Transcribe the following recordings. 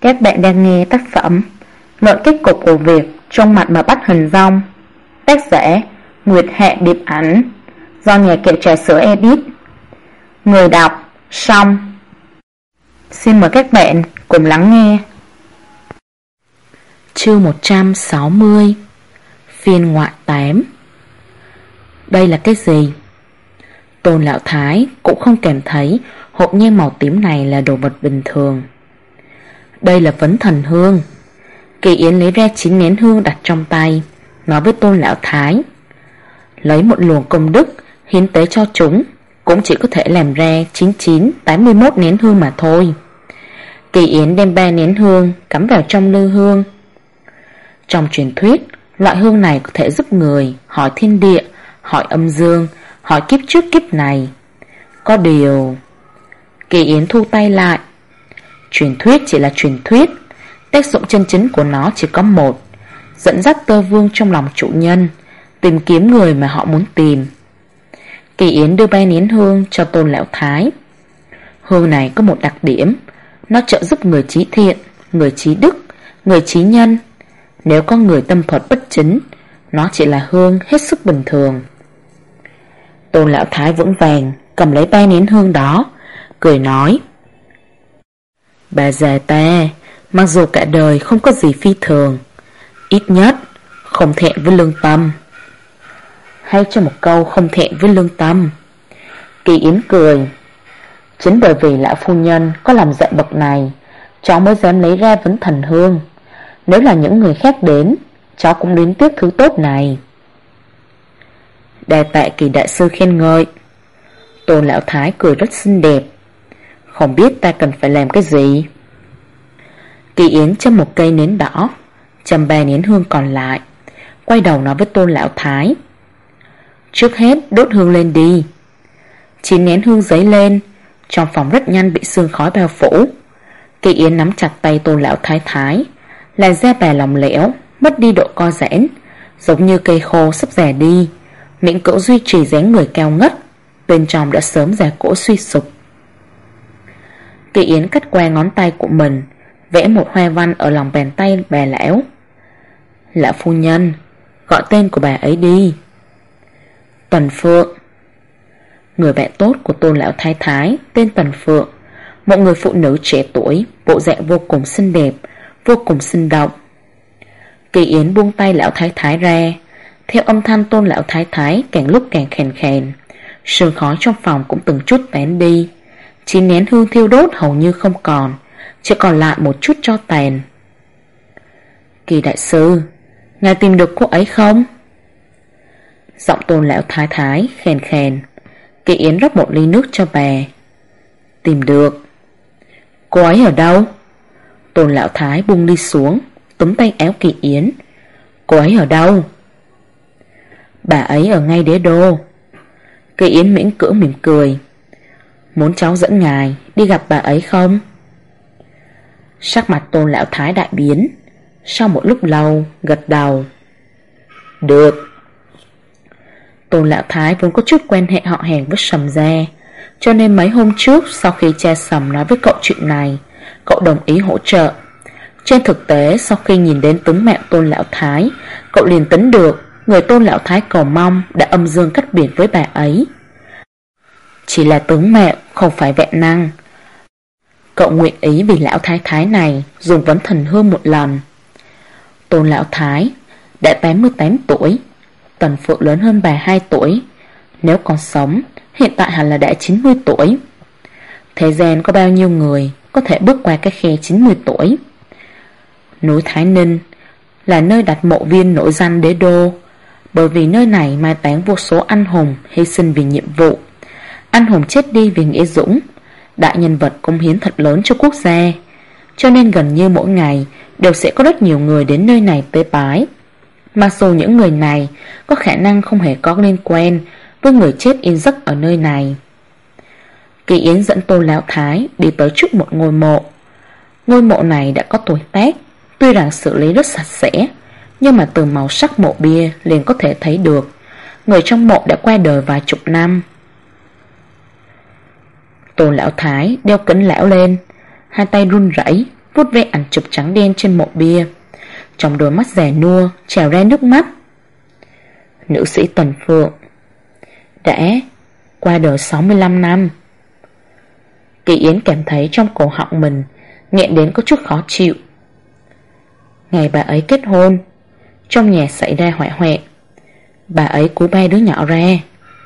Các bạn đang nghe tác phẩm Luận kết cục của việc trong mặt mà bắt hình rong, tác giả Nguyệt Hạ Điệp Ảnh, do nhà kệ trà sữa edit. Người đọc Song. Xin mời các bạn cùng lắng nghe. Chương 160, phiên ngoại 8. Đây là cái gì? Tôn Lão Thái cũng không cảm thấy hộp nhang màu tím này là đồ vật bình thường. Đây là phấn thần hương. Kỳ Yến lấy ra 9 nén hương đặt trong tay, nói với Tôn Lão Thái: lấy một luồng công đức hiến tế cho chúng, cũng chỉ có thể làm ra 9981 nén hương mà thôi. Kỳ Yến đem 3 nén hương cắm vào trong lư hương. Trong truyền thuyết, loại hương này có thể giúp người hỏi thiên địa, hỏi âm dương, hỏi kiếp trước kiếp này. Có điều... Kỳ Yến thu tay lại. Truyền thuyết chỉ là truyền thuyết, tác dụng chân chính của nó chỉ có một: dẫn dắt tơ vương trong lòng chủ nhân, tìm kiếm người mà họ muốn tìm. Kỳ Yến đưa 3 nén hương cho Tôn Lão Thái. Hương này có một đặc điểm: nó trợ giúp người trí thiện, người trí đức, người trí nhân. Nếu có người tâm thuật bất chính, nó chỉ là hương hết sức bình thường. Tôn Lão Thái vững vàng cầm lấy 3 nén hương đó, cười nói: bà già ta mặc dù cả đời không có gì phi thường, ít nhất không thẹn với lương tâm. Hay cho một câu không thẹn với lương tâm. Kỳ Yến cười: chính bởi vì lão phu nhân có làm dạy bậc này, cháu mới dám lấy ra vấn thần hương. Nếu là những người khác đến, cháu cũng đến tiếc thứ tốt này. Đa tạ Kỳ đại sư khen ngợi. Tôn Lão Thái cười rất xinh đẹp. Không biết ta cần phải làm cái gì? Kỳ Yến châm một cây nến đỏ, châm 3 nén hương còn lại, quay đầu nói với Tôn Lão Thái: trước hết đốt hương lên đi. 9 nén hương dấy lên, trong phòng rất nhanh bị sương khói bao phủ. Kỳ Yến nắm chặt tay Tôn Lão Thái, làn da bà lỏng lẻo, mất đi độ co giãn, giống như cây khô sắp già đi, miệng cậu duy trì dáng người cao ngất, bên trong đã sớm già cỗi suy sụp. Kỳ Yến cắt qua ngón tay của mình, vẽ một hoa văn ở lòng bàn tay bà lão. Lão phu nhân, gọi tên của bà ấy đi. Tần Phượng. Người bạn tốt của Tôn Lão Thái tên Tần Phượng, một người phụ nữ trẻ tuổi, bộ dạng vô cùng xinh đẹp, vô cùng sinh động. Kỳ Yến buông tay Lão Thái ra, theo âm thanh Tôn Lão Thái càng lúc càng khèn khèn, sương khói trong phòng cũng từng chút tán đi. 9 nén hương thiêu đốt hầu như không còn, chỉ còn lại một chút tro tàn. Kỳ đại sư, ngài tìm được cô ấy không? Giọng Tôn Lão Thái khèn khèn. Kỳ Yến rót một ly nước cho bà. Tìm được. Cô ấy ở đâu? Tôn Lão Thái buông ly xuống, túm tay áo Kỳ Yến. Cô ấy ở đâu? Bà ấy ở ngay đế đô. Kỳ Yến miễn cưỡng mỉm cười. Muốn cháu dẫn ngài đi gặp bà ấy không? Sắc mặt Tôn Lão Thái đại biến, sau một lúc lâu gật đầu. Được. Tôn Lão Thái vốn có chút quan hệ họ hàng với Sầm gia, cho nên mấy hôm trước sau khi cha Sầm nói với cậu chuyện này, cậu đồng ý hỗ trợ. Trên thực tế, sau khi nhìn đến tướng mạo Tôn Lão Thái, cậu liền tính được người Tôn Lão Thái cầu mong đã âm dương cắt biệt với bà ấy. Chỉ là tướng mạo, không phải vẹn năng. Cậu nguyện ý vì Lão Thái này dùng vấn thần hương một lần. Tôn Lão Thái đã 88 tuổi, Tần Phượng lớn hơn bà 2 tuổi. Nếu còn sống, hiện tại hẳn là đã 90 tuổi. Thế gian có bao nhiêu người có thể bước qua cái khe 90 tuổi? Núi Thái Ninh là nơi đặt mộ viên nổi danh đế đô, bởi vì nơi này mai táng vô số anh hùng hy sinh vì nhiệm vụ, anh hùng chết đi vì nghĩa dũng, đại nhân vật cống hiến thật lớn cho quốc gia, cho nên gần như mỗi ngày đều sẽ có rất nhiều người đến nơi này tế bái. Mặc dù những người này có khả năng không hề có liên quan với người chết in giấc ở nơi này. Kỳ Yến dẫn Tôn Lão Thái đi tới trước một ngôi mộ. Ngôi mộ này đã có tuổi tác, tuy rằng xử lý rất sạch sẽ, nhưng mà từ màu sắc mộ bia liền có thể thấy được người trong mộ đã qua đời vài chục năm. Tôn Lão Thái đeo kính lão lên, hai tay run rẩy, vuốt ve ảnh chụp trắng đen trên mộ bia. Trong đôi mắt già nua trào ra nước mắt. Nữ sĩ Tần Phượng đã qua đời 65 năm. Kỳ Yến cảm thấy trong cổ họng mình nghẹn đến có chút khó chịu. Ngày bà ấy kết hôn, trong nhà xảy ra hỏa hoạn. Bà ấy cúi 3 đứa nhỏ ra.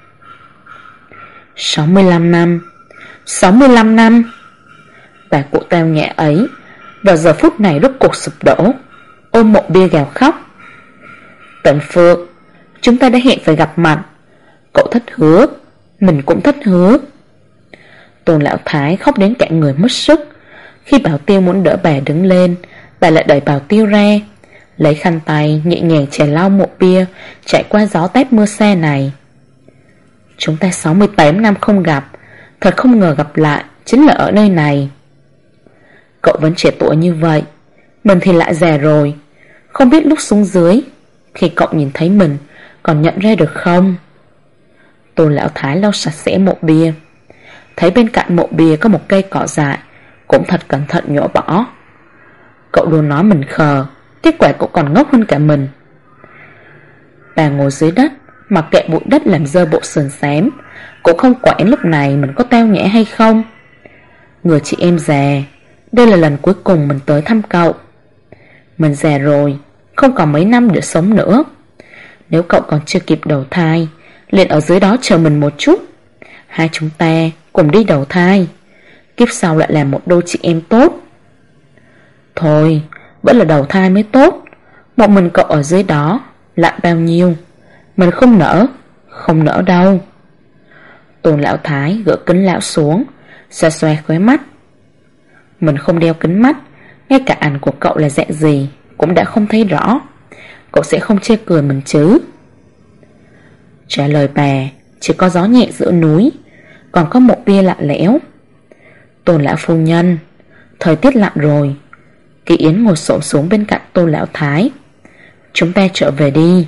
65 năm 65 năm. Bà cụ tao nhã ấy vào giờ phút này rốt cuộc sụp đổ, ôm mộ bia gào khóc. Tần Phượng, chúng ta đã hẹn phải gặp mặt. Cậu thất hứa, mình cũng thất hứa. Tôn lão thái khóc đến cả người mất sức. Khi Bảo Tiêu muốn đỡ bà đứng lên, bà lại đẩy Bảo Tiêu ra, lấy khăn tay nhẹ nhàng chè lau mộ bia chạy qua gió táp mưa xa này. Chúng ta 68 năm không gặp, thật không ngờ gặp lại chính là ở nơi này. Cậu vẫn trẻ tuổi như vậy, mình thì lại già rồi. Không biết lúc xuống dưới, khi cậu nhìn thấy mình, còn nhận ra được không? Tôn lão thái lau sạch sẽ mộ bia, thấy bên cạnh mộ bia có một cây cỏ dại, cũng thật cẩn thận nhổ bỏ. Cậu luôn nói mình khờ, kết quả cậu còn ngốc hơn cả mình. Bà ngồi dưới đất, mặc kệ bụi đất làm dơ bộ sườn xám, cũng không quản lúc này mình có tao nhã hay không. Người chị em già, đây là lần cuối cùng mình tới thăm cậu. Mình già rồi, không còn mấy năm để sống nữa. Nếu cậu còn chưa kịp đầu thai, liền ở dưới đó chờ mình một chút. Hai chúng ta cùng đi đầu thai, kiếp sau lại là một đôi chị em tốt. Thôi, vẫn là đầu thai mới tốt. Một mình cậu ở dưới đó lại bao nhiêu. Mình không nỡ, không nỡ đâu. Tôn lão thái gỡ kính lão xuống, xoa xoa khóe mắt. Mình không đeo kính mắt, ngay cả ảnh của cậu là dạng gì cũng đã không thấy rõ. Cậu sẽ không chê cười mình chứ? Trả lời bà, chỉ có gió nhẹ giữa núi, còn có một bia lạnh lẽo. Tôn lão phu nhân, thời tiết lạnh rồi. Kỳ Yến ngồi xổm xuống bên cạnh Tôn lão thái. Chúng ta trở về đi.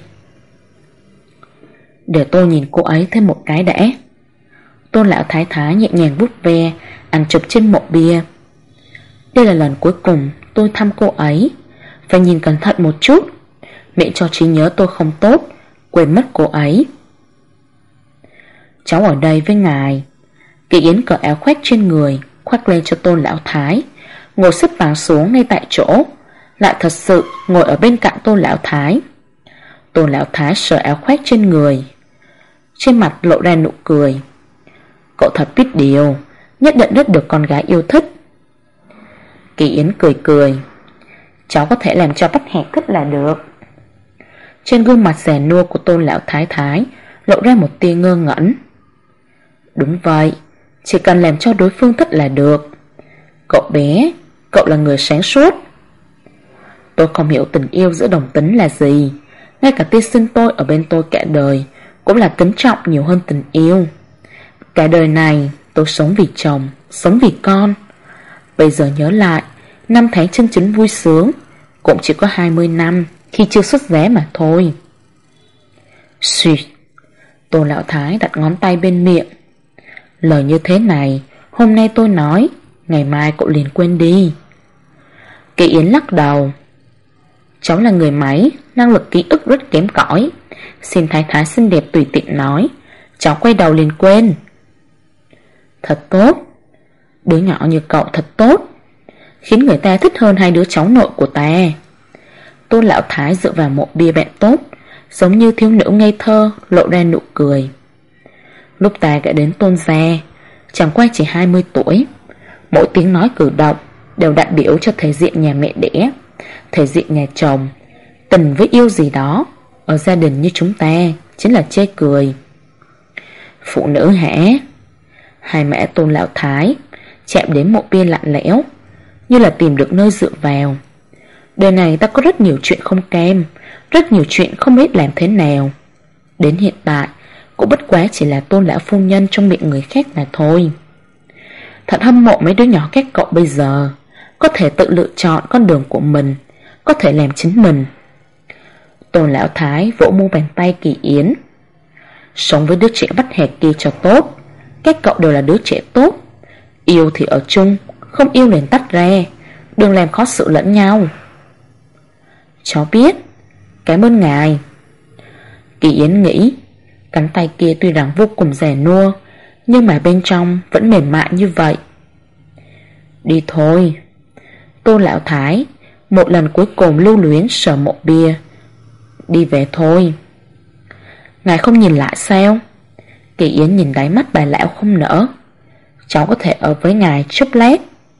Để tôi nhìn cô ấy thêm một cái đã. Tôn lão thái thái nhẹ nhàng vuốt ve ảnh chụp trên mộ bia. Đây là lần cuối cùng tôi thăm cô ấy, phải nhìn cẩn thận một chút, miễn cho trí nhớ tôi không tốt, quên mất cô ấy. Cháu ở đây với ngài. Kỳ Yến cởi áo khoác trên người, khoác lên cho Tôn lão thái, ngồi xếp bằng xuống ngay tại chỗ, lại thật sự ngồi ở bên cạnh Tôn lão thái. Tôn lão thái sờ áo khoác trên người, trên mặt lộ ra nụ cười. Cậu thật biết điều, nhất định rất được con gái yêu thích. Kỳ Yến cười cười. Cháu có thể làm cho Bách Hạc thích là được. Trên gương mặt già nua của Tôn lão thái thái lộ ra một tia ngơ ngẩn. Đúng vậy, chỉ cần làm cho đối phương thích là được. Cậu bé, cậu là người sáng suốt. Tôi không hiểu tình yêu giữa đồng tính là gì. Ngay cả tiên sinh tôi ở bên tôi cả đời cũng là kính trọng nhiều hơn tình yêu. Cả đời này tôi sống vì chồng, sống vì con. Bây giờ nhớ lại, năm tháng chân chính vui sướng cũng chỉ có 20 năm khi chưa xuất giá mà thôi. Xuyệt. Tôn lão thái đặt ngón tay bên miệng. Lời như thế này, hôm nay tôi nói, ngày mai cậu liền quên đi. Kỳ Yến lắc đầu. Cháu là người máy, năng lực ký ức rất kém cỏi. Xin thái thái xinh đẹp tùy tiện nói, cháu quay đầu liền quên. Thật tốt. Đứa nhỏ như cậu thật tốt, khiến người ta thích hơn hai đứa cháu nội của ta. Tôn lão thái dựa vào mộ bia bạn tốt, giống như thiếu nữ ngây thơ, lộ ra nụ cười. Lúc ta đã đến Tôn gia, chẳng qua chỉ 20 tuổi. Mỗi tiếng nói cử động đều đại biểu cho thể diện nhà mẹ đẻ, thể diện nhà chồng. Tình với yêu gì đó ở gia đình như chúng ta chính là chê cười. Phụ nữ hả? Hai mẹ Tôn lão thái chạm đến mộ bia lạnh lẽo, như là tìm được nơi dựa vào. Đời này ta có rất nhiều chuyện không cam, rất nhiều chuyện không biết làm thế nào. Đến hiện tại cũng bất quá chỉ là Tôn lão phu nhân trong miệng người khác mà thôi. Thật hâm mộ mấy đứa nhỏ các cậu bây giờ, có thể tự lựa chọn con đường của mình, có thể làm chính mình. Tôn lão thái vỗ mu bàn tay Kỳ Yến. Sống với đứa trẻ Bách Hạc kia cho tốt. Các cậu đều là đứa trẻ tốt. Yêu thì ở chung, không yêu liền tách ra. đừng làm khó xử lẫn nhau. Cháu biết. Cảm ơn ngài. Kỳ Yến nghĩ, cánh tay kia tuy rằng vô cùng già nua, nhưng mà bên trong vẫn mềm mại như vậy. Đi thôi. Tôn Lão Thái một lần cuối cùng lưu luyến sờ mộ bia. Đi về thôi. Ngài không nhìn lại sao? Kỳ Yến nhìn đáy mắt bà lão không nỡ. Cháu có thể ở với ngài chút lát.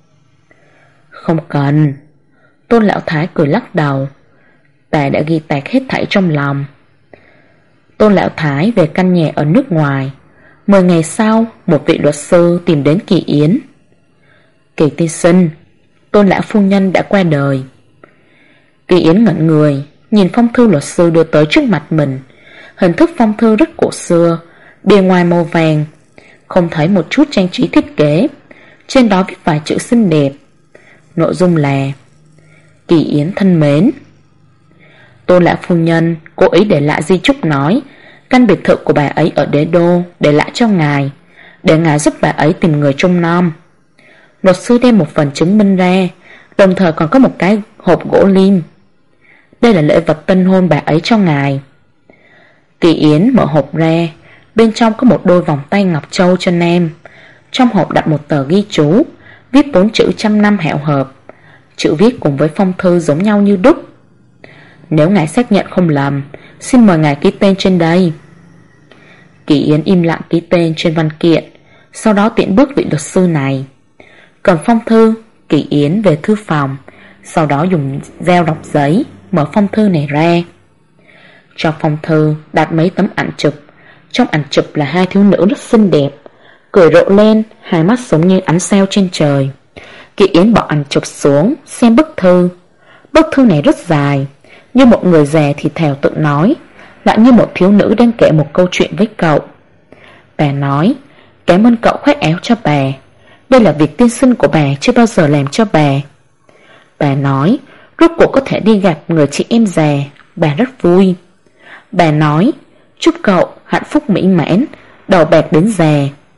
Không cần. Tôn Lão Thái cười lắc đầu. Bà đã ghi tạc hết thảy trong lòng. Tôn Lão Thái về căn nhà ở nước ngoài. 10 ngày sau, một vị luật sư tìm đến Kỳ Yến. Kỳ tiên sinh, Tôn lão phu nhân đã qua đời. Kỳ Yến ngẩn người, nhìn phong thư luật sư đưa tới trước mặt mình. Hình thức phong thư rất cổ xưa, bìa ngoài màu vàng, không thấy một chút trang trí thiết kế. Trên đó viết vài chữ xinh đẹp. Nội dung là: Kỳ Yến thân mến, Tôn lão phu nhân cố ý để lại di chúc nói căn biệt thự của bà ấy ở Đế Đô để lại cho ngài, để ngài giúp bà ấy tìm người trông nom. Luật sư đem một phần chứng minh ra, đồng thời còn có một cái hộp gỗ lim. Đây là lễ vật tân hôn bà ấy cho ngài. Kỳ Yến mở hộp ra, bên trong có một đôi vòng tay ngọc châu cho nam. Trong hộp đặt một tờ ghi chú, viết 4 chữ trăm năm hẹo hợp. Chữ viết cùng với phong thư giống nhau như đúc. Nếu ngài xác nhận không lầm, xin mời ngài ký tên trên đây. Kỳ Yến im lặng ký tên trên văn kiện, sau đó tiễn bước vị luật sư này. Cầm phong thư, Kỳ Yến về thư phòng, sau đó dùng dao đọc giấy mở phong thư này ra. Trong phong thư đặt mấy tấm ảnh chụp. Trong ảnh chụp là hai thiếu nữ rất xinh đẹp, cười rộ lên, hai mắt giống như ánh sao trên trời. Kỳ Yến bỏ ảnh chụp xuống, xem bức thư. Bức thư này rất dài, như một người già thì thào tự nói, lại như một thiếu nữ đang kể một câu chuyện với cậu. Bà nói: cảm ơn cậu khoác áo cho bà. Đây là việc tiên sinh của bà chưa bao giờ làm cho bà. Bà nói: rốt cuộc có thể đi gặp người chị em già, bà rất vui. Bà nói: chúc cậu hạnh phúc mỹ mãn, đầu bạc đến già.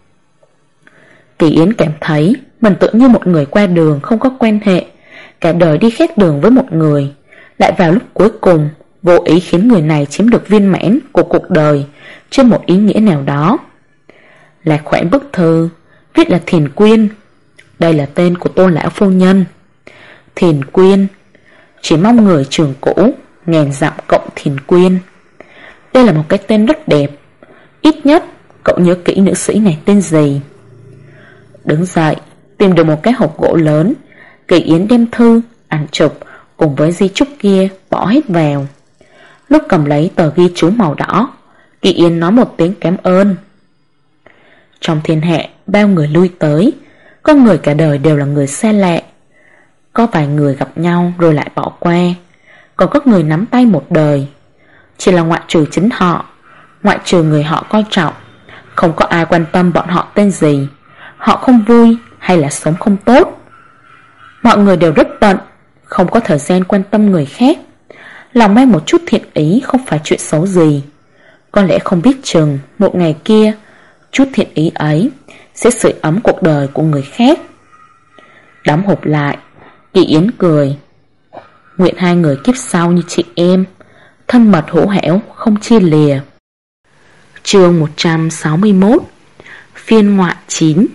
Kỳ Yến cảm thấy mình tự như một người qua đường không có quan hệ, cả đời đi khác đường với một người, lại vào lúc cuối cùng vô ý khiến người này chiếm được viên mãn của cuộc đời trên một ý nghĩa nào đó. Là khoản bức thư viết là Thiền Quyên. Đây là tên của Tôn lão phu nhân. Thiền Quyên, chỉ mong người trường cũ ngàn dặm cộng Thiền Quyên. Đây là một cái tên rất đẹp. Ít nhất cậu nhớ kỹ nữ sĩ này tên gì. Đứng dậy, tìm được một cái hộp gỗ lớn. Kỳ Yến đem thư, ảnh chụp cùng với di chúc kia bỏ hết vào. Lúc cầm lấy tờ ghi chú màu đỏ, Kỳ Yến nói một tiếng cảm ơn. Trong thiên hạ bao người lui tới, có người cả đời đều là người xa lạ, có vài người gặp nhau rồi lại bỏ qua, còn có người nắm tay một đời. Chỉ là ngoại trừ chính họ, ngoại trừ người họ coi trọng, không có ai quan tâm bọn họ tên gì, họ không vui hay là sống không tốt. Mọi người đều rất bận, không có thời gian quan tâm người khác. Lòng mang một chút thiện ý không phải chuyện xấu gì. Có lẽ không biết chừng một ngày kia, chút thiện ý ấy sẽ sưởi ấm cuộc đời của người khác. Đóng hộp lại, Kỳ Yến cười. Nguyện hai người kiếp sau như chị em, thân mật hữu hảo không chia lìa. Chương 161. Phiên ngoại 9.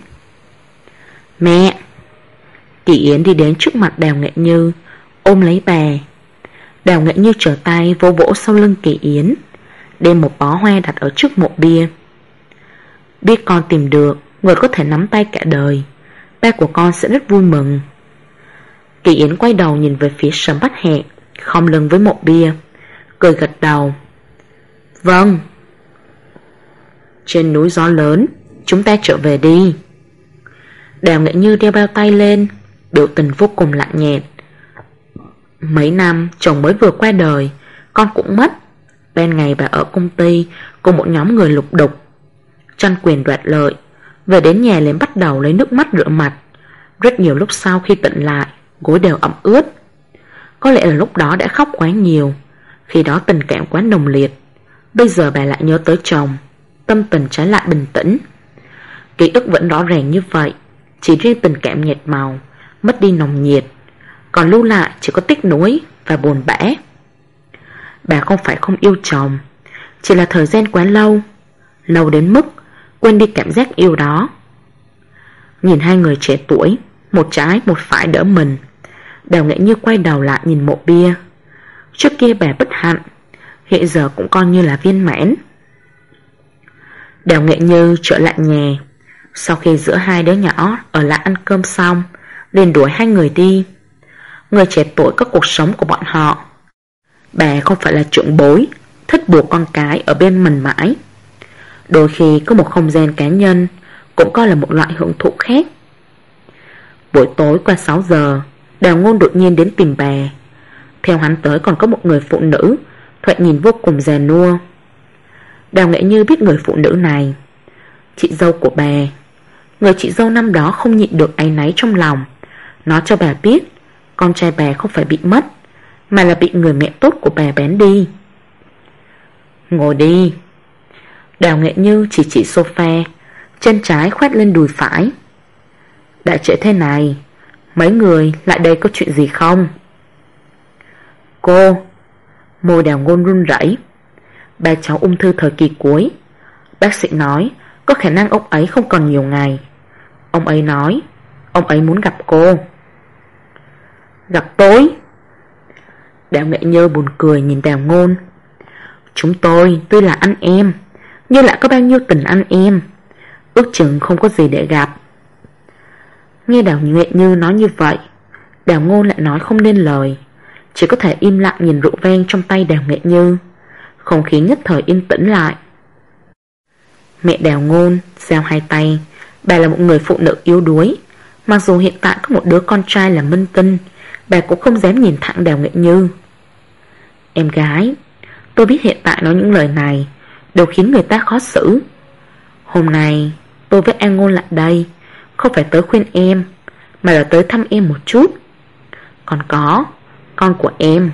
Mẹ! Kỳ Yến đi đến trước mặt Đào Nghệ Như, ôm lấy bà. Đào Nghệ Như trở tay vỗ vỗ sau lưng Kỳ Yến, đem một bó hoa đặt ở trước mộ bia. Biết con tìm được người có thể nắm tay cả đời, ba của con sẽ rất vui mừng. Kỳ Yến quay đầu nhìn về phía Sầm Bách Hạc khom lưng với mộ bia, cười gật đầu. Vâng. Trên núi gió lớn, chúng ta trở về đi. Đào Nghệ Như đeo bao tay lên, biểu tình vô cùng lạnh nhạt. Mấy năm chồng mới vừa qua đời, con cũng mất. Ban ngày bà ở công ty cùng một nhóm người lục đục, tranh quyền đoạt lợi. Về đến nhà liền bắt đầu lấy nước mắt rửa mặt. Rất nhiều lúc sau khi tỉnh lại, gối đều ẩm ướt. Có lẽ là lúc đó đã khóc quá nhiều, khi đó tình cảm quá nồng liệt. Bây giờ bà lại nhớ tới chồng, tâm tình trái lại bình tĩnh. Ký ức vẫn rõ ràng như vậy, chỉ riêng tình cảm nhạt màu, mất đi nồng nhiệt. còn lưu lại chỉ có tiếc nuối và buồn bã. Bà không phải không yêu chồng, chỉ là thời gian quá lâu, lâu đến mức quên đi cảm giác yêu đó. Nhìn hai người trẻ tuổi, một trái một phải đỡ mình, Đào Nghệ Như quay đầu lại nhìn mộ bia. Trước kia bà bất hạnh, hiện giờ cũng coi như là viên mãn. Đào Nghệ Như trở lại nhà. Sau khi giữa hai đứa nhỏ ở lại ăn cơm xong, liền đuổi hai người đi. Người trẻ tuổi có cuộc sống của bọn họ. Bà không phải là trưởng bối, thích buộc con cái ở bên mình mãi. Đôi khi có một không gian cá nhân cũng coi là một loại hưởng thụ khác. Buổi tối qua 6 giờ, Đào Ngôn đột nhiên đến tìm bà. Theo hắn tới còn có một người phụ nữ, thoạt nhìn vô cùng già nua. Đào Nghệ Như biết người phụ nữ này, chị dâu của bà. Người chị dâu năm đó không nhịn được áy náy trong lòng, nói cho bà biết con trai bà không phải bị mất, mà là bị người mẹ tốt của bà bén đi. Ngồi đi. Đào Nghệ Như chỉ sofa, chân trái khoét lên đùi phải. Đã trễ thế này, mấy người lại đây có chuyện gì không? Cô. Môi Đào Ngôn run rẩy. Ba cháu ung thư thời kỳ cuối. Bác sĩ nói có khả năng ông ấy không còn nhiều ngày. Ông ấy nói ông ấy muốn gặp cô. Gặp tôi? Đào Nghệ Như buồn cười nhìn Đào Ngôn. Chúng tôi tuy là anh em, nhưng lại có bao nhiêu tình anh em, ước chừng không có gì để gặp. Nghe Đào Nghệ Như nói như vậy, Đào Ngôn lại nói không nên lời, chỉ có thể im lặng nhìn rượu vang trong tay Đào Nghệ Như. Không khí nhất thời yên tĩnh lại. Mẹ Đào Ngôn giang hai tay. Bà là một người phụ nữ yếu đuối. Mặc dù hiện tại có một đứa con trai là minh tinh, bà cũng không dám nhìn thẳng Đào Nghệ Như. Em gái, tôi biết hiện tại nói những lời này đều khiến người ta khó xử. Hôm nay tôi với An Ngôn lại đây không phải tới khuyên em, mà là tới thăm em một chút. Còn có con của em.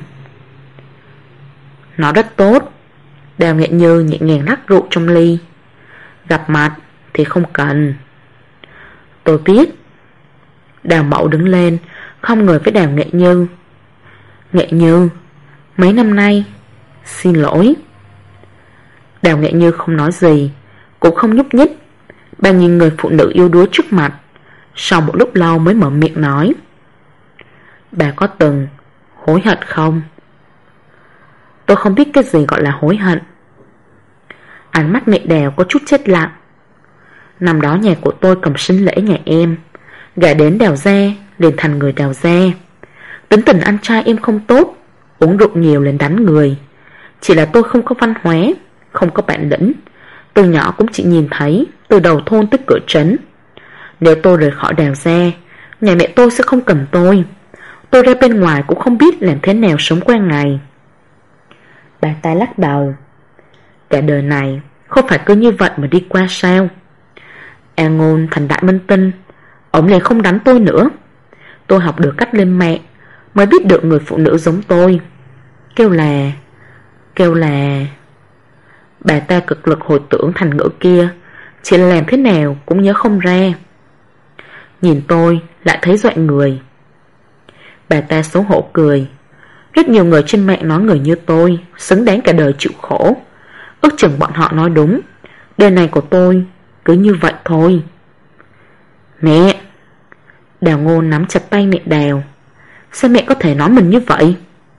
Nó rất tốt. Đào Nghệ Như nhẹ nhàng lắc rượu trong ly. Gặp mặt thì không cần. Tôi biết. Đào Mậu đứng lên, không người với Đào Nghệ Như. Nghệ Như, mấy năm nay xin lỗi. Đào Nghệ Như không nói gì, cũng không nhúc nhích. Bà nhìn người phụ nữ yếu đuối trước mặt, sau một lúc lâu mới mở miệng nói. Bà có từng hối hận không? Tôi không biết cái gì gọi là hối hận. Ánh mắt mẹ Đào có chút chết lặng. Năm đó nhà của tôi cầm sinh lễ nhà em, gả đến Đào gia liền thành người Đào gia. Tính tình anh trai em không tốt, uống rượu nhiều lên đánh người. Chỉ là tôi không có văn hóa, không có bản lĩnh. Từ nhỏ cũng chỉ nhìn thấy từ đầu thôn tới cửa trấn. Nếu tôi rời khỏi Đào gia, nhà mẹ tôi sẽ không cần tôi. Tôi ra bên ngoài cũng không biết làm thế nào sống qua ngày. Bà ta lắc đầu. Cả đời này không phải cứ như vậy mà đi qua sao? An Ngôn thành đại minh tinh, ông liền không đánh tôi nữa. Tôi học được cách lên mạng, mới biết được người phụ nữ giống tôi kêu là Bà ta cực lực hồi tưởng thành ngữ kia, chỉ là làm thế nào cũng nhớ không ra. Nhìn tôi lại thấy dọa người. Bà ta xấu hổ cười. Rất nhiều người trên mạng nói người như tôi xứng đáng cả đời chịu khổ. Ước chừng bọn họ nói đúng. Đời này của tôi cứ như vậy thôi. Mẹ. Đào Ngôn nắm chặt tay mẹ Đào. Sao mẹ có thể nói mình như vậy?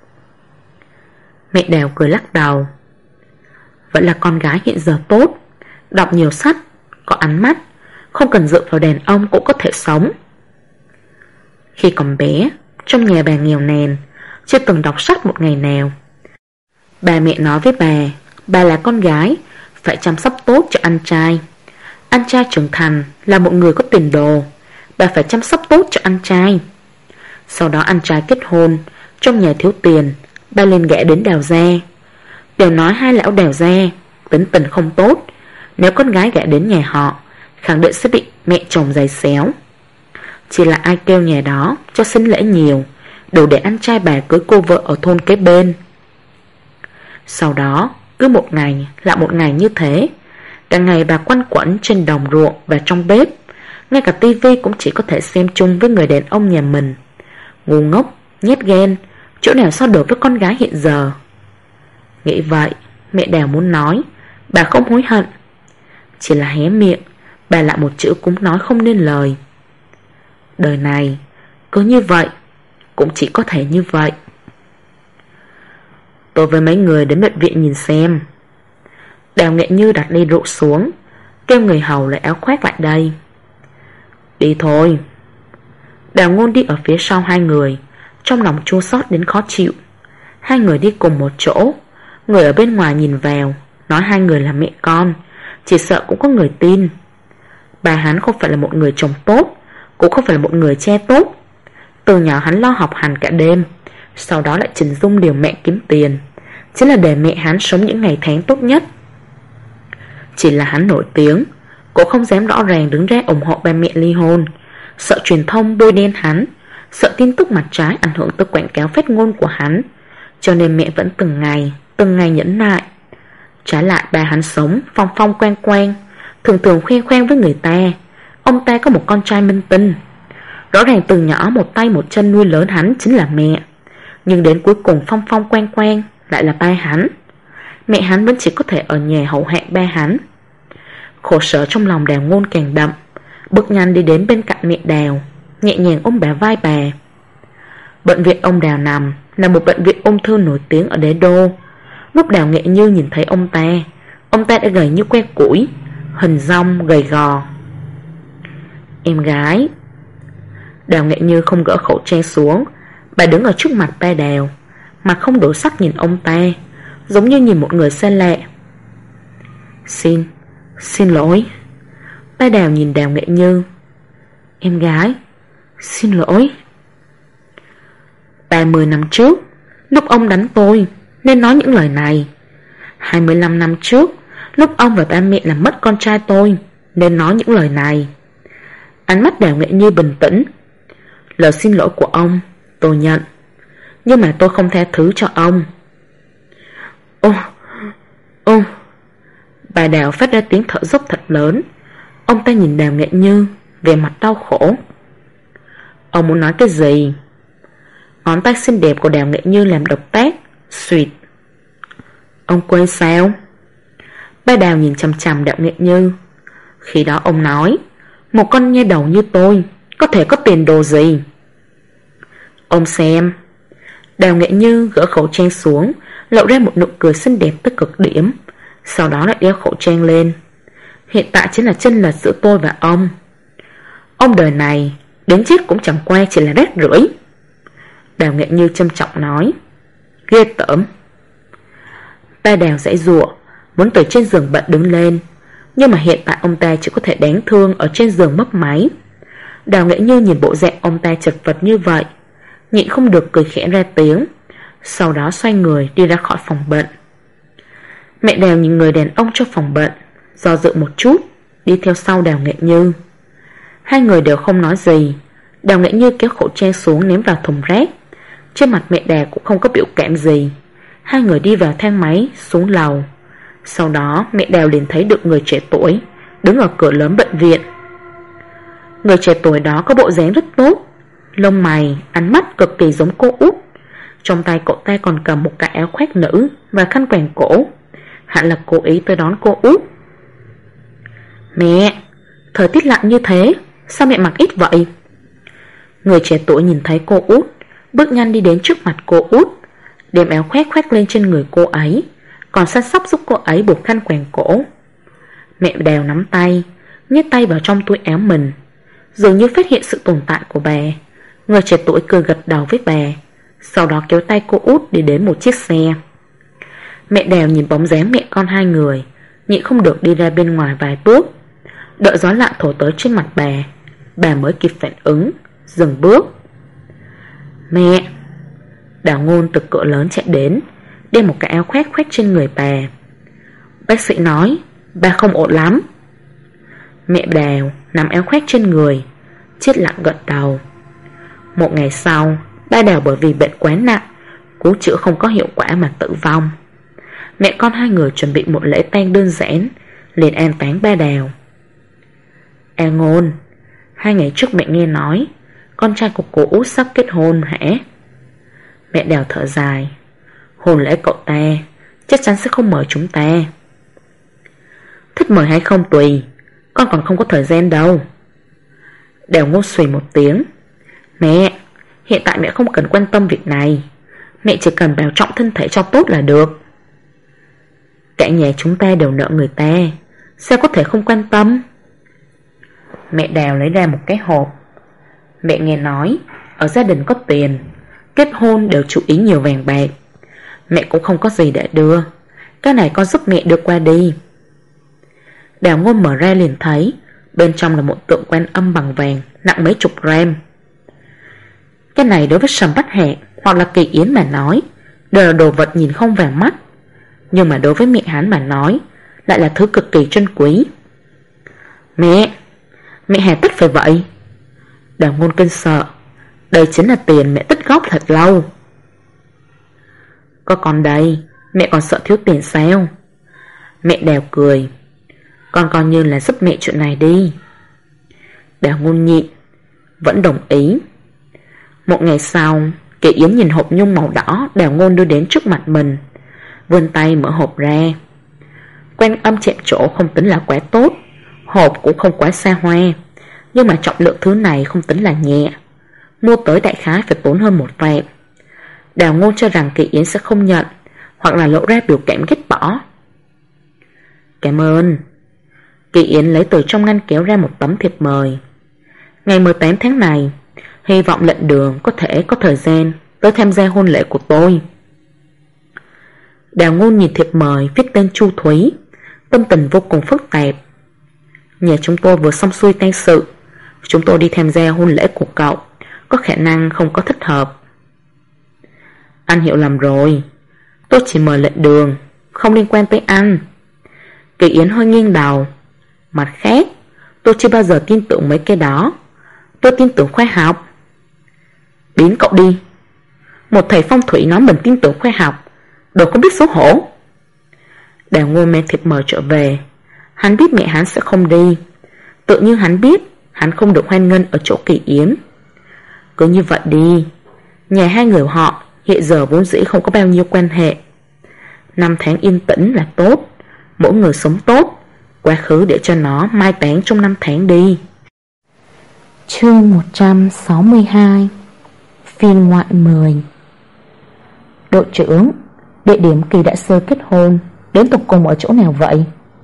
Mẹ Đào cười lắc đầu. Vậy là con gái hiện giờ tốt, đọc nhiều sách, có ánh mắt, không cần dựa vào đàn ông cũng có thể sống. Khi còn bé, trong nhà bà nghèo nàn, chưa từng đọc sách một ngày nào. Bà mẹ nói với bà là con gái, phải chăm sóc tốt cho anh trai. Anh trai trưởng thành là một người có tiền đồ, bà phải chăm sóc tốt cho anh trai. Sau đó anh trai kết hôn, trong nhà thiếu tiền, bà liền gả đến Đào gia. Đều nói hai lão Đào gia tính tình không tốt, nếu con gái gả đến nhà họ khẳng định sẽ bị mẹ chồng giày xéo. Chỉ là ai kêu nhà đó cho sinh lễ nhiều, đủ để anh trai bà cưới cô vợ ở thôn kế bên. Sau đó cứ một ngày lại một ngày như thế, cả ngày bà quanh quẩn trên đồng ruộng và trong bếp. Ngay cả tivi cũng chỉ có thể xem chung với người đàn ông nhà mình. Ngu ngốc nhát ghen, chỗ nào so được với con gái hiện giờ. Nghĩ vậy, mẹ Đào muốn nói, bà không hối hận. Chỉ là hé miệng, bà lại một chữ cũng nói không nên lời. Đời này, cứ như vậy, cũng chỉ có thể như vậy. Tôi với mấy người đến bệnh viện nhìn xem. Đào Nghệ Như đặt ly rượu xuống, kêu người hầu lấy áo khoác lại đây. Đi thôi. Đào Ngôn đi ở phía sau hai người, trong lòng chua xót đến khó chịu. Hai người đi cùng một chỗ, người ở bên ngoài nhìn vào, nói hai người là mẹ con, chỉ sợ cũng có người tin. Bà hắn không phải là một người chồng tốt, cũng không phải là một người che tốt. Từ nhỏ hắn lo học hành cả đêm, sau đó lại chỉnh dung điều mẹ kiếm tiền, chính là để mẹ hắn sống những ngày tháng tốt nhất. Chỉ là hắn nổi tiếng, cũng không dám rõ ràng đứng ra ủng hộ ba mẹ ly hôn, sợ truyền thông bôi đen hắn, sợ tin tức mặt trái ảnh hưởng tới quảng cáo phát ngôn của hắn, cho nên mẹ vẫn từng ngày nhẫn nại. Trái lại ba hắn sống phong phong quang quang, thường thường khoe khoang với người ta ông ta có một con trai minh tinh. Rõ ràng từ nhỏ một tay một chân nuôi lớn hắn chính là mẹ, nhưng đến cuối cùng phong phong quang quang lại là ba hắn. Mẹ hắn vẫn chỉ có thể ở nhà hầu hạ ba hắn. Khổ sở trong lòng Đào Ngôn càng đậm, bước nhanh đi đến bên cạnh mẹ Đào, nhẹ nhàng ôm bả vai bà. Bệnh viện ông Đào nằm là một bệnh viện ung thư nổi tiếng ở đế đô. Lúc Đào Nghệ Như nhìn thấy ông ta đã gầy như que củi, hình dong gầy gò. Em gái. Đào Nghệ Như không gỡ khẩu trang xuống, bà đứng ở trước mặt ba Đào, mặt không đổi sắc nhìn ông ta, giống như nhìn một người xa lạ. Xin lỗi. Ba Đào nhìn Đào Nghệ Như. Em gái, xin lỗi. 30 năm trước, lúc ông đánh tôi nên nói những lời này. 25 năm trước, lúc ông và ba mẹ làm mất con trai tôi nên nói những lời này. Ánh mắt Đào Nghệ Như bình tĩnh. Lời xin lỗi của ông tôi nhận, nhưng mà tôi không tha thứ cho ông. Ô. Bà Đào phát ra tiếng thở dốc thật lớn. Ông ta nhìn Đào Nghệ Như, vẻ mặt đau khổ. Ông muốn nói cái gì? Ngón tay xinh đẹp của Đào Nghệ Như làm động tác xuyệt. Ông quên sao? Ba Đào nhìn chằm chằm Đào Nghệ Như. Khi đó ông nói, một con nha đầu như tôi có thể có tiền đồ gì? Ông xem. Đào Nghệ Như gỡ khẩu trang xuống, lộ ra một nụ cười xinh đẹp tới cực điểm, sau đó lại đeo khẩu trang lên. Hiện tại chính là chênh lệch giữa tôi và ông. Ông đời này đến chết cũng chẳng qua chỉ là rác rưởi. Đào Nghệ Như trân trọng nói. Ghê tởm. Ba Đào giãy giụa, muốn từ trên giường bệnh đứng lên, nhưng mà hiện tại ông ta chỉ có thể đáng thương ở trên giường mấp máy. Đào Nghệ Như nhìn bộ dạng ông ta chật vật như vậy, nhịn không được cười khẽ ra tiếng, sau đó xoay người đi ra khỏi phòng bệnh. Mẹ Đào nhìn người đàn ông trong phòng bệnh, do dự một chút, đi theo sau Đào Nghệ Như. Hai người đều không nói gì. Đào Nghệ Như kéo khẩu trang xuống ném vào thùng rác. Trên mặt mẹ Đào cũng không có biểu cảm gì. Hai người đi vào thang máy xuống lầu. Sau đó mẹ Đào liền thấy được người trẻ tuổi đứng ở cửa lớn bệnh viện. Người trẻ tuổi đó có bộ dáng rất tốt, lông mày, ánh mắt cực kỳ giống cô út. Trong tay cậu ta còn cầm một cái áo khoác nữ và khăn quàng cổ, hẳn là cố ý tới đón cô út. Mẹ, thời tiết lạnh như thế, sao mẹ mặc ít vậy? Người trẻ tuổi nhìn thấy cô út, bước nhanh đi đến trước mặt cô út, đem áo khoác khoác lên trên người cô ấy, còn săn sóc giúp cô ấy buộc khăn quàng cổ. Mẹ Đào nắm tay, nhét tay vào trong túi áo mình, dường như phát hiện sự tồn tại của bà. Người trẻ tuổi cười gật đầu với bà, sau đó kéo tay cô út đi đến một chiếc xe. Mẹ Đào nhìn bóng dáng mẹ con hai người, nhịn không được đi ra bên ngoài vài bước. Đợi gió lạnh thổi tới trên mặt bà mới kịp phản ứng, dừng bước. Mẹ! Đào Ngôn từ cửa lớn chạy đến, đem một cái áo khoác khoác trên người bà. Bác sĩ nói bà không ổn lắm. Mẹ Đào nằm áo khoác trên người, chết lặng gật đầu. Một ngày sau, ba Đào bởi vì bệnh quá nặng, cứu chữa không có hiệu quả mà tử vong. Mẹ con hai người chuẩn bị một lễ tang đơn giản, liền an táng ba Đào. A Ngôn, 2 ngày trước mẹ nghe nói con trai của cô út sắp kết hôn hả? Mẹ Đào thở dài. Hôn lễ cậu ta chắc chắn sẽ không mời chúng ta. Thích mời hay không tùy, con còn không có thời gian đâu. Đào Ngôn xùy một tiếng. Mẹ, hiện tại mẹ không cần quan tâm việc này. Mẹ chỉ cần bảo trọng thân thể cho tốt là được. Cả nhà chúng ta đều nợ người ta, sao có thể không quan tâm? Mẹ Đào lấy ra một cái hộp. Mẹ nghe nói ở gia đình có tiền, kết hôn đều chú ý nhiều vàng bạc. Mẹ cũng không có gì để đưa, cái này con giúp mẹ đưa qua đi. Đào Ngôn mở ra liền thấy bên trong là một tượng Quan Âm bằng vàng nặng mấy chục gram. Cái này đối với Sầm Bách Hạc hoặc là Kỳ Yến mà nói đều là đồ vật nhìn không vào mắt, nhưng mà đối với mẹ hắn mà nói lại là thứ cực kỳ trân quý. Mẹ hà tất phải vậy? Đào Ngôn kinh sợ. Đây chính là tiền mẹ tích góp thật lâu. Có con đây, mẹ còn sợ thiếu tiền sao? Mẹ Đào cười. Con coi như là giúp mẹ chuyện này đi. Đào Ngôn nhịn, vẫn đồng ý. Một ngày sau, Kỳ Yến nhìn hộp nhung màu đỏ Đào Ngôn đưa đến trước mặt mình, vươn tay mở hộp ra. Quan Âm chạm trổ không tính là quá tốt, hộp cũng không quá xa hoa, nhưng mà trọng lượng thứ này không tính là nhẹ. Mua tới đại khái phải tốn hơn 1 vạn. Đào Ngôn cho rằng Kỳ Yến sẽ không nhận, hoặc là lộ ra biểu cảm ghét bỏ. Cảm ơn. Kỳ Yến lấy từ trong ngăn kéo ra một tấm thiệp mời. Ngày 18 tháng này, hy vọng Lệnh Đường có thể có thời gian tới tham gia hôn lễ của tôi. Đào Ngôn nhìn thiệp mời viết tên Chu Thúy, tâm tình vô cùng phức tạp. Nhà chúng tôi vừa xong xuôi tang sự, chúng tôi đi tham gia hôn lễ của cậu, có khả năng không có thích hợp. Anh hiểu lầm rồi, tôi chỉ mời Lệnh Đường, không liên quan tới anh. Kỳ Yến hơi nghiêng đầu. Mặt khác, tôi chưa bao giờ tin tưởng mấy cái đó. Tôi tin tưởng khoa học. Biến cậu đi. Một thầy phong thủy nói mình tin tưởng khoa học, đồ không biết xấu hổ. Đào Ngôn mang thiệp mời trở về. Hắn biết mẹ hắn sẽ không đi, tự như hắn biết hắn không được hoan nghênh ở chỗ Kỳ Yến. Cứ như vậy đi. Nhà hai người họ hiện giờ vốn dĩ không có bao nhiêu quan hệ. 5 tháng yên tĩnh là tốt, mỗi người sống tốt, quá khứ để cho nó mai táng trong 5 tháng đi. Chương 162. Phiên ngoại 10. Đội trưởng, địa điểm Kỳ đại sư kết hôn đến tục cùng ở chỗ nào vậy?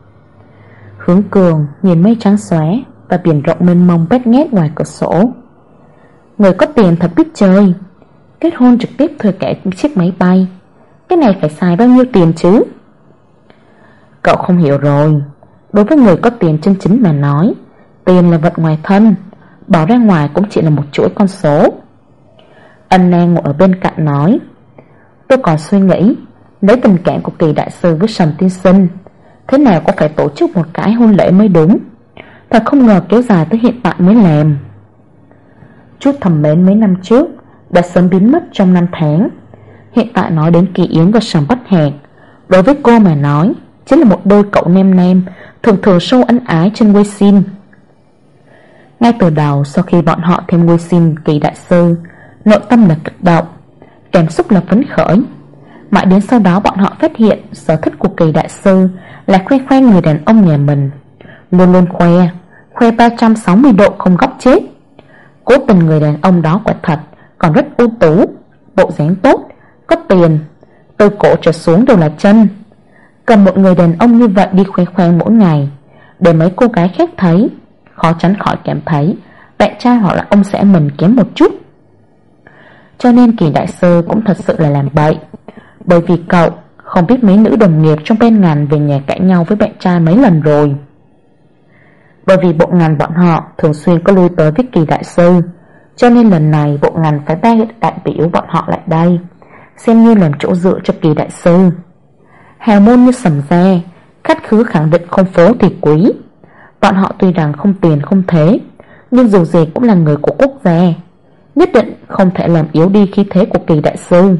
Hướng Cường nhìn mây trắng xóa và biển rộng mênh mông bét nghét ngoài cửa sổ. Người có tiền thật biết chơi, kết hôn trực tiếp thuê cả chiếc máy bay, cái này phải xài bao nhiêu tiền chứ? Cậu không hiểu rồi, đối với người có tiền chân chính mà nói, tiền là vật ngoài thân, bỏ ra ngoài cũng chỉ là một chuỗi con số. Ân Nan ngồi ở bên cạnh nói, tôi còn suy nghĩ lấy tình cảm của Kỳ đại sư với Sầm tiên sinh, thế nào cũng phải tổ chức một cái hôn lễ mới đúng. Thật không ngờ kéo dài tới hiện tại mới làm. Chút thầm mến mấy năm trước đã sớm biến mất trong 5 tháng. Hiện tại nói đến Kỳ Yến và Sầm Bách Hạc, đối với cô mà nói chính là một đôi cậu nem nem thường thường show ân ái trên Weixin. Ngay từ đầu sau khi bọn họ thêm Weixin Kỳ đại sư, nội tâm là kích động, cảm xúc là phấn khởi. Mãi đến sau đó bọn họ phát hiện sở thích của Kỳ đại sư là khoe khoang người đàn ông nhà mình, luôn luôn khoe 360 độ không góc chết. Cố tình người đàn ông đó quả thật còn rất ưu tú, bộ dáng tốt, có tiền, từ cổ trở xuống đều là chân. Cần một người đàn ông như vậy đi khoe khoang mỗi ngày, để mấy cô gái khác thấy, khó tránh khỏi cảm thấy bạn trai hoặc là ông xã mình kém một chút. Cho nên Kỳ đại sư cũng thật sự là làm bậy, bởi vì cậu không biết mấy nữ đồng nghiệp trong bên ngành về nhà cãi nhau với bạn trai mấy lần rồi. Bởi vì bộ ngành bọn họ thường xuyên có lui tới với Kỳ đại sư, cho nên lần này bộ ngành phải ba đại biểu bọn họ lại đây, xem như làm chỗ dựa cho Kỳ đại sư. Hào môn như Sầm gia, khách khứa khẳng định không phố thì quý. Bọn họ tuy rằng không tiền không thế, nhưng dù gì cũng là người của quốc gia, nhất định không thể làm yếu đi khí thế của Kỳ đại sư.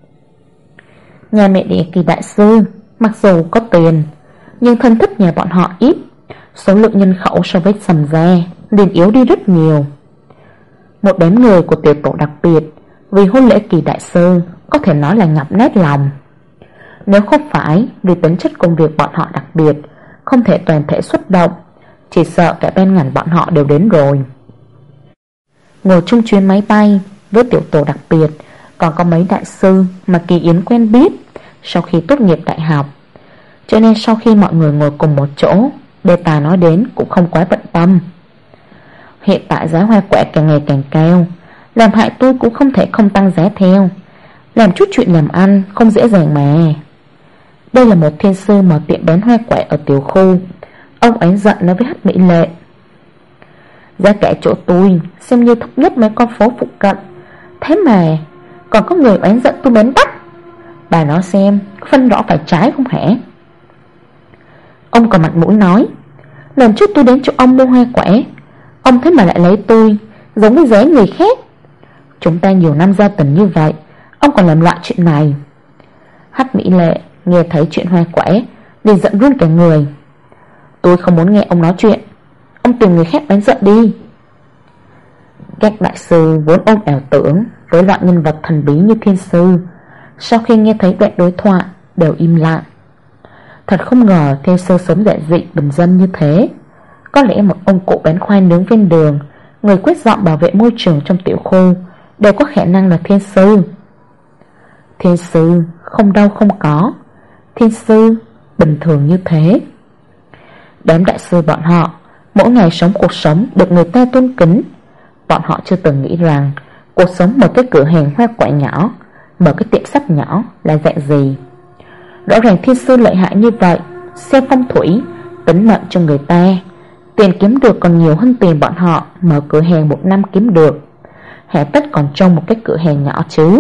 Nhà mẹ đẻ Kỳ đại sư mặc dù có tiền, nhưng thân thích nhà bọn họ ít, số lượng nhân khẩu so với Sầm gia liền yếu đi rất nhiều. Một đám người của tiểu tổ đặc biệt vì hôn lễ Kỳ đại sư có thể nói là ngập nát lòng. Nếu không phải vì tính chất công việc bọn họ đặc biệt, không thể toàn thể xuất động, chỉ sợ cả bên ngành bọn họ đều đến rồi. Ngồi chung chuyến máy bay với tiểu tổ đặc biệt còn có mấy đại sư mà Kỳ Yến quen biết sau khi tốt nghiệp đại học, cho nên sau khi mọi người ngồi cùng một chỗ, đề tài nói đến cũng không quá bận tâm. Hiện tại giá hoa quả càng ngày càng cao, làm hại tôi cũng không thể không tăng giá theo. Làm chút chuyện làm ăn không dễ dàng mà. Đây là một thiên sư mở tiệm bán hoa quả ở tiểu khu. Ông ấy giận nói với Hắc Mỹ Lệ: giá cả chỗ tôi xem như thấp nhất mấy con phố phụ cận, thế mà còn có người oán giận tôi bán đắt. Bà nói xem có phân rõ phải trái không hả? Ông còn mặt mũi nói: lần trước tôi đến chỗ ông mua hoa quả, ông thế mà lại lấy tôi giống với giá người khác. Chúng ta nhiều năm giao tình như vậy, ông còn làm loại chuyện này. Hắc Mỹ Lệ nghe thấy chuyện hoa quả liền giận run cả người. Tôi không muốn nghe ông nói chuyện, ông tìm người khác đánh giận đi. Các đại sư vốn ôm ảo tưởng với loại nhân vật thần bí như thiên sư, sau khi nghe thấy đoạn đối thoại đều im lặng. Thật không ngờ thiên sư sống giản dị bình dân như thế. Có lẽ một ông cụ bán khoai nướng ven đường, người quét dọn bảo vệ môi trường trong tiểu khu đều có khả năng là thiên sư. Thiên sư không đâu không có, thiên sư bình thường như thế. Đám đại sư bọn họ mỗi ngày sống cuộc sống được người ta tôn kính. Bọn họ chưa từng nghĩ rằng cuộc sống một cái cửa hàng hoa quả nhỏ, mở cái tiệm sách nhỏ là dạng gì. Rõ ràng thiên sư lợi hại như vậy, xem phong thủy, tính mệnh cho người ta, tiền kiếm được còn nhiều hơn tiền bọn họ mở cửa hàng một năm kiếm được. Hà tất còn trong một cái cửa hàng nhỏ chứ.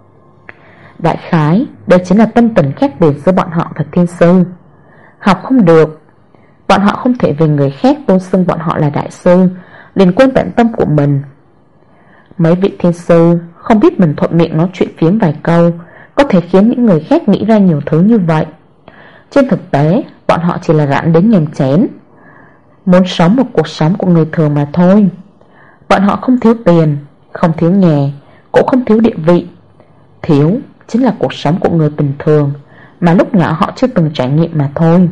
Đại khái đây chính là tâm tình khác biệt giữa bọn họ và thiên sư. Học không được, bọn họ không thể vì người khác tôn xưng bọn họ là đại sư liền quên bản tâm của mình. Mấy vị thiên sư không biết mình thuận miệng nói chuyện phiếm vài câu có thể khiến những người khác nghĩ ra nhiều thứ như vậy. Trên thực tế bọn họ chỉ là rảnh đến nhàm chán, muốn sống một cuộc sống của người thường mà thôi. Bọn họ không thiếu tiền, không thiếu nhà, cũng không thiếu địa vị. Thiếu chính là cuộc sống của người bình thường mà lúc nhỏ họ chưa từng trải nghiệm mà thôi.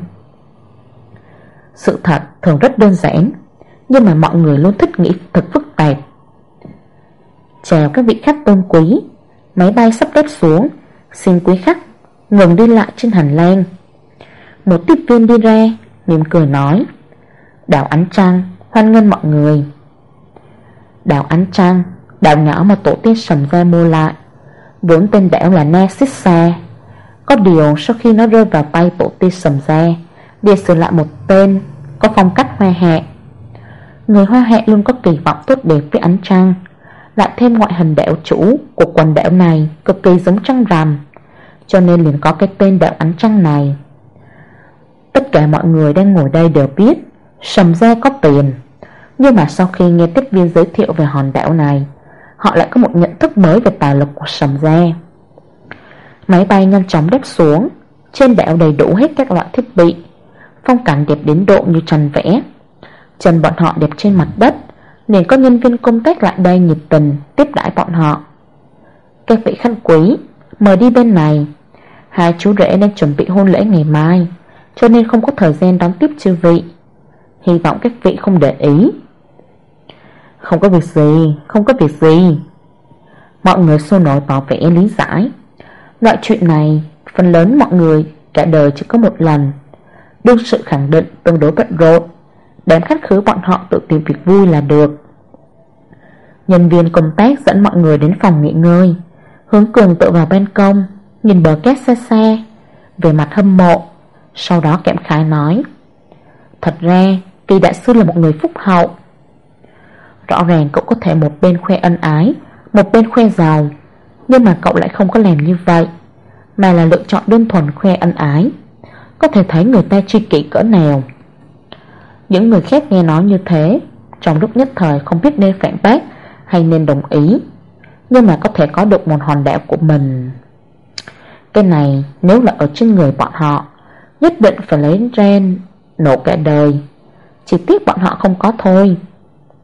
Sự thật thường rất đơn giản, nhưng mà mọi người luôn thích nghĩ thật phức tạp. Chào các vị khách tôn quý. Máy bay sắp đáp xuống, xin quý khách ngừng đi lại trên hành lang. Một tiếp viên đi ra mỉm cười nói: Đảo Ánh Trăng hoan nghênh mọi người. Đảo Ánh Trăng, đảo nhỏ mà tổ tiên Sầm Gia mua lại, vốn tên đảo là Narcissa. Có điều sau khi nó rơi vào tay tổ tiên Sầm Gia, để sửa lại một tên có phong cách hoa hạ. Người hoa hạ luôn có kỳ vọng tốt đẹp với ánh trăng, lại thêm ngoại hình đảo chủ của quần đảo này cực kỳ giống trăng rằm, cho nên liền có cái tên đảo Ánh Trăng này. Tất cả mọi người đang ngồi đây đều biết Sầm Gia có tiền, nhưng mà sau khi nghe tiếp viên giới thiệu về hòn đảo này, họ lại có một nhận thức mới về tài lực của Sầm Gia. Máy bay nhanh chóng đáp xuống. Trên đảo đầy đủ hết các loại thiết bị, phong cảnh đẹp đến độ như tranh vẽ. Chân bọn họ đẹp trên mặt đất, liền có nhân viên công tác lại đây nhiệt tình tiếp đãi bọn họ. Các vị khách quý, mời đi bên này. Hai chú rể đang chuẩn bị hôn lễ ngày mai, cho nên không có thời gian đón tiếp chư vị. Hy vọng các vị không để ý. Không có việc gì, không có việc gì. Mọi người sôi nổi tỏ vẻ lý giải. Loại chuyện này phần lớn mọi người cả đời chỉ có một lần. Đương sự khẳng định tương đối bận rộn, đám khách khứa bọn họ tự tìm việc vui là được. Nhân viên công tác dẫn mọi người đến phòng nghỉ ngơi. Hướng Cường tựa vào ban công, nhìn bờ cát xa xa, về mặt hâm mộ. Sau đó cảm khái nói: Thật ra Kỳ đại sư là một người phúc hậu. Rõ ràng cậu có thể một bên khoe ân ái, một bên khoe giàu, nhưng mà cậu lại không có làm như vậy, mà là lựa chọn đơn thuần khoe ân ái. Có thể thấy người ta chi kỷ cỡ nào. Những người khác nghe nói như thế, trong lúc nhất thời không biết nên phản bác hay nên đồng ý. Nhưng mà có thể có được một hòn đảo của mình, cái này nếu là ở trên người bọn họ, nhất định phải lấy ra nổ cả đời. Chỉ tiếc bọn họ không có thôi.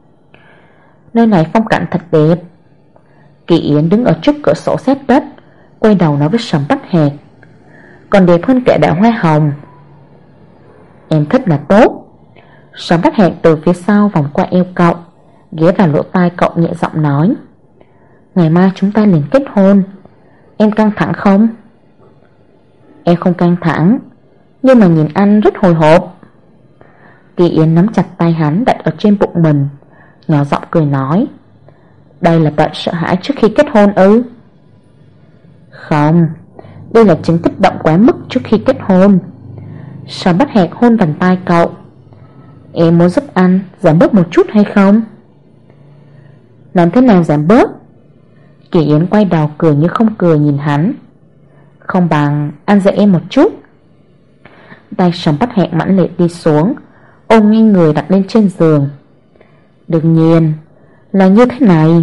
Nơi này phong cảnh thật đẹp. Kỳ Yến đứng ở trước cửa sổ sát đất, quay đầu nói với Sầm Bách Hạc: "Còn đẹp hơn cả đào hoa hồng." "Em thích là tốt." Sầm Bách Hạc từ phía sau vòng qua eo cậu, ghé vào lỗ tai cậu nhẹ giọng nói: "Ngày mai chúng ta liền kết hôn. Em căng thẳng không?" "Em không căng thẳng, nhưng mà nhìn anh rất hồi hộp." Kỳ Yến nắm chặt tay hắn đặt ở trên bụng mình, nhỏ giọng cười nói: "Đây là bạn sợ hãi trước khi kết hôn ư?" "Không, đây là chứng kích động quá mức trước khi kết hôn." Sầm Bách Hạc hôn vành tai cậu: "Em muốn giúp anh giảm bớt một chút hay không?" "Làm thế nào giảm bớt?" Kỳ Yến quay đầu cười như không cười nhìn hắn: "Không bằng anh dạy em một chút." Tay Sầm Bách Hạc mãnh liệt đi xuống, ôm ngay người đặt lên trên giường. "Đương nhiên là như thế này."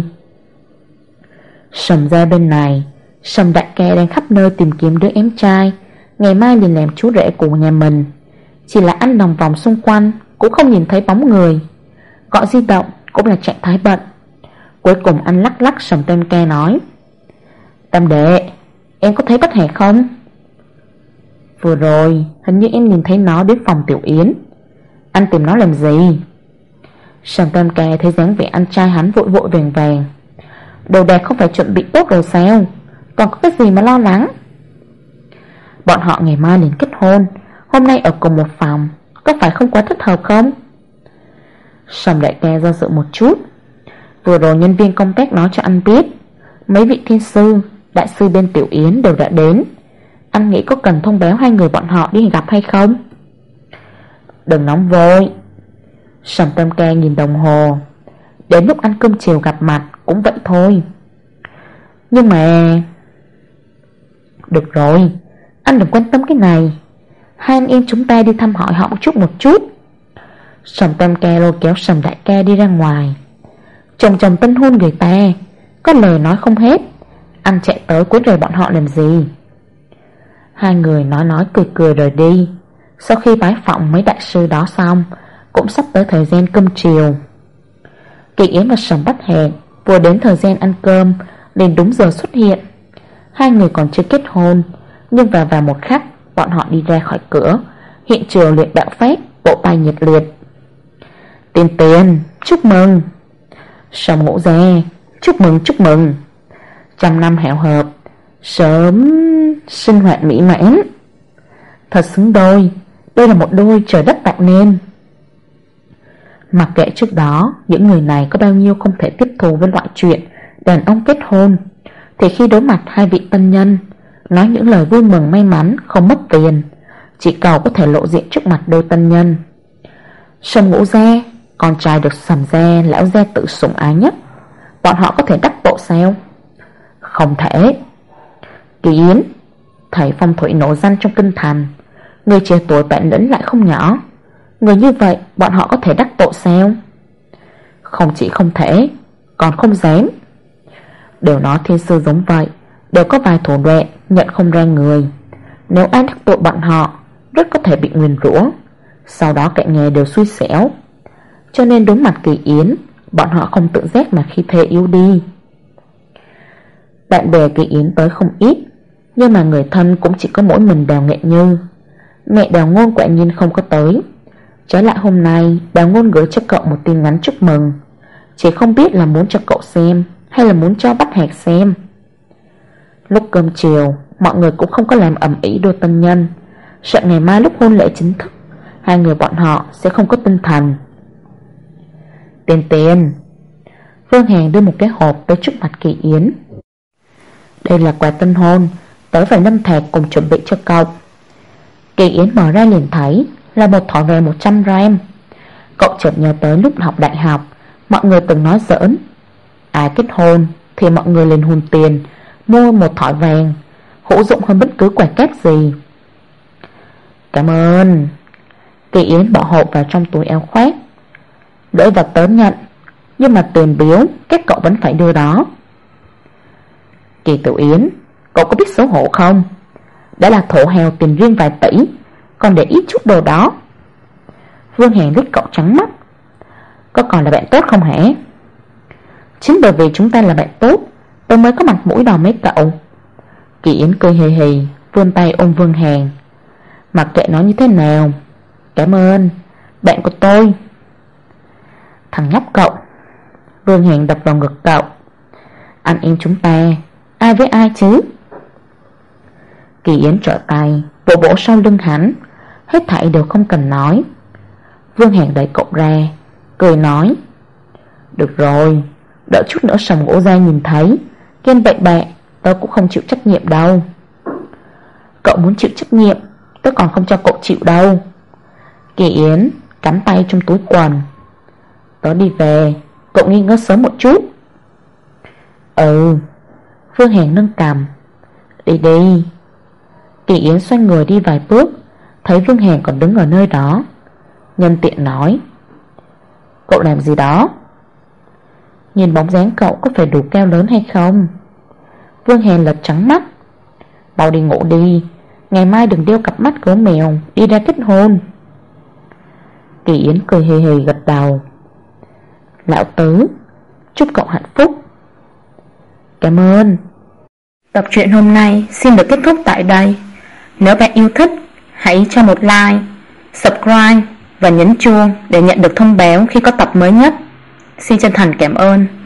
Sầm ra bên này, Sầm đại ca đang khắp nơi tìm kiếm đứa em trai, ngày mai liền làm chú rể của nhà mình. Chỉ là anh lòng vòng xung quanh cũng không nhìn thấy bóng người, gọi di động cũng là trạng thái bận. Cuối cùng anh lắc lắc Sầm Tam ca nói: "Tam đệ, em có thấy Bách Hạc không?" "Vừa rồi hình như em nhìn thấy nó đến phòng Tiểu Yến. Anh tìm nó làm gì?" Sầm Tam ca thấy dáng vẻ anh trai hắn vội vội vàng vàng: "Đồ đạc không phải chuẩn bị tốt rồi sao? Còn có cái gì mà lo lắng?" "Bọn họ ngày mai liền kết hôn, hôm nay ở cùng một phòng, có phải không quá thích hợp không?" Sầm đại ca do dự một chút: "Vừa rồi nhân viên công tác nói cho anh biết, mấy vị thiên sư, đại sư bên Tiểu Yến đều đã đến. Anh nghĩ có cần thông báo hai người bọn họ đi gặp hay không?" "Đừng nóng vội." Sầm Tam ca nhìn đồng hồ: "Đến lúc ăn cơm chiều gặp mặt cũng vậy thôi." "Nhưng mà..." "Được rồi, anh đừng quan tâm cái này. Hai anh em chúng ta đi thăm hỏi họ một chút." Sầm Tam ca lôi kéo Sầm đại ca đi ra ngoài. Chồng tân hôn người ta, có lời nói không hết, anh chạy tới quấy rầy bọn họ làm gì? Hai người nói cười cười rời đi. Sau khi bái phỏng mấy đại sư đó xong, cũng sắp tới thời gian cơm chiều. Kỳ Yến và Sầm Bách Hạc vừa đến thời gian ăn cơm liền đúng giờ xuất hiện. Hai người còn chưa kết hôn, nhưng vào một khắc bọn họ đi ra khỏi cửa, hiện trường liền bạo phát, vỗ tay nhiệt liệt: "Tiền tiền, chúc mừng!" Sầm Ngũ Gia: "Chúc mừng, chúc mừng! Trăm năm hảo hợp, sớm sinh hoạt mỹ mãn. Thật xứng đôi, đây là một đôi trời đất tạo nên." Mặc kệ trước đó những người này có bao nhiêu không thể tiếp thu với loại chuyện đàn ông kết hôn, thì khi đối mặt hai vị tân nhân, nói những lời vui mừng may mắn không mất tiền, chỉ cầu có thể lộ diện trước mặt đôi tân nhân. Sầm Ngũ Gia, con trai được Sầm gia lão gia tự sủng ái nhất, bọn họ có thể đắc tội sao? Không thể. Kỳ Yến, thầy phong thủy nổi danh trong kinh thành, người trẻ tuổi bản lĩnh lại không nhỏ, người như vậy bọn họ có thể đắc tội sao? Không chỉ không thể, còn không dám. Đều nói thiên sư giống vậy, đều có vài thủ đoạn nhận không ra người. Nếu ai đắc tội bọn họ, rất có thể bị nguyền rủa, sau đó cả nhà đều xui xẻo. Cho nên đối mặt Kỳ Yến, bọn họ không tự giác mà khí thế yếu đi. Bạn bè Kỳ Yến tới không ít, nhưng mà người thân cũng chỉ có mỗi mình Đào Nghệ Như. Mẹ Đào Ngôn quả nhiên không có tới. Trái lại hôm nay Đào Ngôn gửi cho cậu một tin nhắn chúc mừng, chỉ không biết là muốn cho cậu xem hay là muốn cho Bách Hạc xem. Lúc cơm chiều, mọi người cũng không có làm ầm ĩ đôi tân nhân, sợ ngày mai lúc hôn lễ chính thức, hai người bọn họ sẽ không có tinh thần. Tiền tiền. Vương Hàn đưa một cái hộp tới trước mặt Kỳ Yến. Đây là quà tân hôn, tớ và Lâm Thạc cùng chuẩn bị cho cậu. Kỳ Yến mở ra liền thấy là một thỏi vàng 100 gram. Cậu chợt nhớ tới lúc học đại học, mọi người từng nói giỡn, ai kết hôn thì mọi người liền hùn tiền mua một thỏi vàng, hữu dụng hơn bất cứ quà cáp gì. Cảm ơn. Kỳ Yến bỏ hộp vào trong túi áo khoác, đợi vào tớ nhận, nhưng mà tiền biếu các cậu vẫn phải đưa đó. Kỳ Tiểu Yến, cậu có biết xấu hổ không? Đã là thổ hào tiền riêng vài tỷ, còn để ít chút đồ đó. Vương Hàn liếc cậu trắng mắt. Có còn là bạn tốt không hả? Chính bởi vì chúng ta là bạn tốt, tôi mới có mặt mũi đòi mấy cậu. Kỳ Yến cười hì hì, vươn tay ôm Vương Hàn. Mặc kệ nó như thế nào, cảm ơn, bạn của tôi. Thằng nhóc cậu. Vương Hàn đập vào ngực cậu. Anh em chúng ta, ai với ai chứ? Kỳ Yến trở tay vỗ vỗ sau lưng hắn. Hết thảy đều không cần nói. Vương Hàn đẩy cậu ra, cười nói: Được rồi, đợi chút nữa Sầm Ngũ Gia nhìn thấy ghen bậy bạ, tớ cũng không chịu trách nhiệm đâu. Cậu muốn chịu trách nhiệm, tớ còn không cho cậu chịu đâu. Kỳ Yến cắm tay trong túi quần. Tớ đi về, cậu nghỉ ngơi sớm một chút. Ừ. Vương Hàn nâng cằm. Đi đi. Kỳ Yến xoay người đi vài bước, thấy Vương Hàn còn đứng ở nơi đó, nhân tiện nói: Cậu làm gì đó? Nhìn bóng dáng cậu có phải đủ cao lớn hay không? Vương Hàn lật trắng mắt. Mau đi ngủ đi, ngày mai đừng đeo cặp mắt gấu mèo đi ra kết hôn. Kỳ Yến cười hì hì gật đầu. Lão Tứ, chúc cậu hạnh phúc. Cảm ơn. Tập truyện hôm nay xin được kết thúc tại đây. Nếu bạn yêu thích, hãy cho một like, subscribe và nhấn chuông để nhận được thông báo khi có tập mới nhất. Xin chân thành cảm ơn.